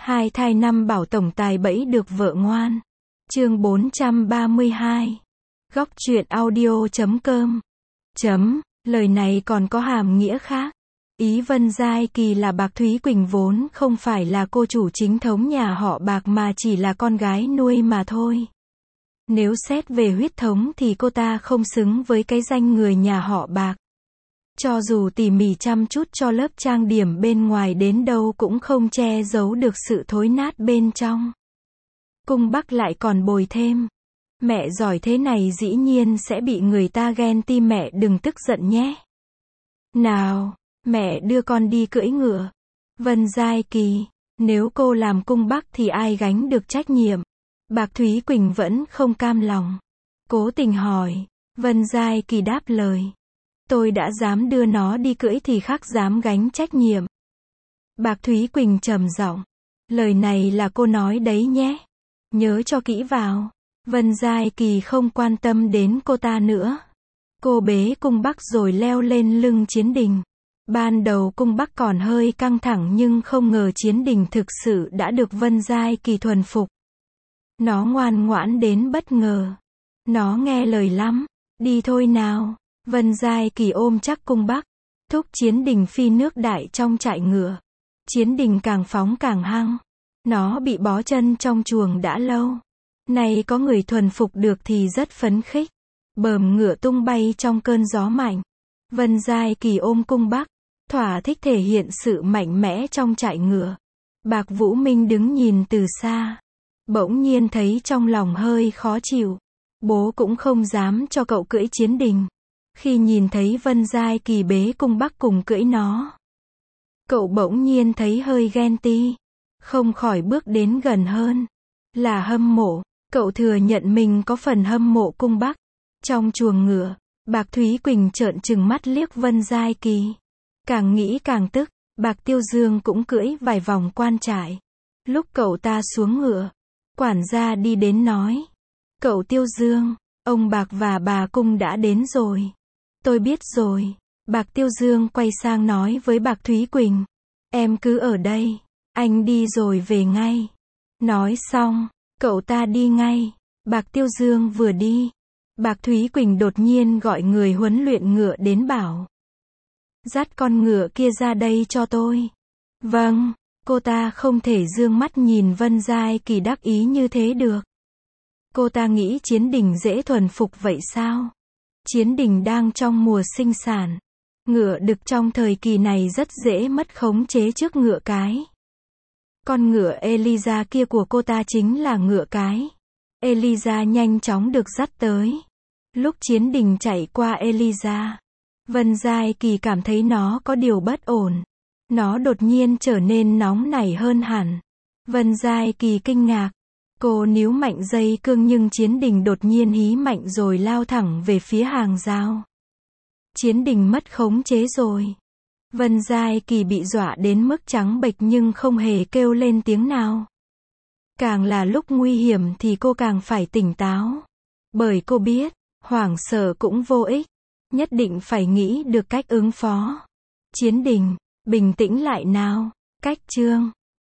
Hai thai năm bảo tổng tài bẫy được vợ ngoan. Chương 432. Góc truyện audio.com. Lời này còn có hàm nghĩa khác. Ý Vân Giai Kỳ là Bạc Thúy Quỳnh vốn không phải là cô chủ chính thống nhà họ Bạc mà chỉ là con gái nuôi mà thôi. Nếu xét về huyết thống thì cô ta không xứng với cái danh người nhà họ Bạc. Cho dù tỉ mỉ chăm chút cho lớp trang điểm bên ngoài đến đâu cũng không che giấu được sự thối nát bên trong. Cung Bắc lại còn bồi thêm. Mẹ giỏi thế này dĩ nhiên sẽ bị người ta ghen ti, mẹ đừng tức giận nhé. Nào, mẹ đưa con đi cưỡi ngựa. Vân Giai Kỳ, nếu cô làm Cung Bắc thì ai gánh được trách nhiệm? Bạc Thúy Quỳnh vẫn không cam lòng. Cố tình hỏi. Vân Giai Kỳ đáp lời. Tôi đã dám đưa nó đi cưỡi thì khác dám gánh trách nhiệm. Bạc Thúy Quỳnh trầm giọng. Lời này là cô nói đấy nhé. Nhớ cho kỹ vào. Vân Giai Kỳ không quan tâm đến cô ta nữa. Cô bế Cung Bắc rồi leo lên lưng Chiến Đình. Ban đầu Cung Bắc còn hơi căng thẳng nhưng không ngờ Chiến Đình thực sự đã được Vân Giai Kỳ thuần phục. Nó ngoan ngoãn đến bất ngờ. Nó nghe lời lắm. Đi thôi nào. Vân Giai Kỳ ôm chắc Cung Bắc, thúc Chiến Đình phi nước đại trong trại ngựa. Chiến Đình càng phóng càng hăng. Nó bị bó chân trong chuồng đã lâu. Nay có người thuần phục được thì rất phấn khích. Bờm ngựa tung bay trong cơn gió mạnh. Vân Giai Kỳ ôm Cung Bắc, thỏa thích thể hiện sự mạnh mẽ trong trại ngựa. Bạc Vũ Minh đứng nhìn từ xa. Bỗng nhiên thấy trong lòng hơi khó chịu. Bố cũng không dám cho cậu cưỡi Chiến Đình. Khi nhìn thấy Vân Giai Kỳ bế Cung Bắc cùng cưỡi nó, cậu bỗng nhiên thấy hơi ghen ti. Không khỏi bước đến gần hơn. Là hâm mộ. Cậu thừa nhận mình có phần hâm mộ Cung Bắc. Trong chuồng ngựa, Bạc Thúy Quỳnh trợn trừng mắt liếc Vân Giai Kỳ. Càng nghĩ càng tức. Bạc Tiêu Dương cũng cưỡi vài vòng quan trại. Lúc cậu ta xuống ngựa, quản gia đi đến nói. Cậu Tiêu Dương, ông Bạc và bà Cung đã đến rồi. Tôi biết rồi. Bạc Tiêu Dương quay sang nói với Bạc Thúy Quỳnh. Em cứ ở đây. Anh đi rồi về ngay. Nói xong, cậu ta đi ngay. Bạc Tiêu Dương vừa đi, Bạc Thúy Quỳnh đột nhiên gọi người huấn luyện ngựa đến bảo. Dắt con ngựa kia ra đây cho tôi. Vâng, cô ta không thể dương mắt nhìn Vân Giai Kỳ đắc ý như thế được. Cô ta nghĩ Chiến Đình dễ thuần phục vậy sao? Chiến Đình đang trong mùa sinh sản. Ngựa đực trong thời kỳ này rất dễ mất khống chế trước ngựa cái. Con ngựa Eliza kia của cô ta chính là ngựa cái. Eliza nhanh chóng được dắt tới. Lúc Chiến Đình chạy qua Eliza, Vân Giai Kỳ cảm thấy nó có điều bất ổn. Nó đột nhiên trở nên nóng nảy hơn hẳn. Vân Giai Kỳ kinh ngạc. Cô níu mạnh dây cương nhưng Chiến Đình đột nhiên hí mạnh rồi lao thẳng về phía hàng rào. Chiến Đình mất khống chế rồi. Vân Giai Kỳ bị dọa đến mức trắng bệch nhưng không hề kêu lên tiếng nào. Càng là lúc nguy hiểm thì cô càng phải tỉnh táo. Bởi cô biết, hoảng sợ cũng vô ích. Nhất định phải nghĩ được cách ứng phó. Chiến Đình, bình tĩnh lại nào. Cách chương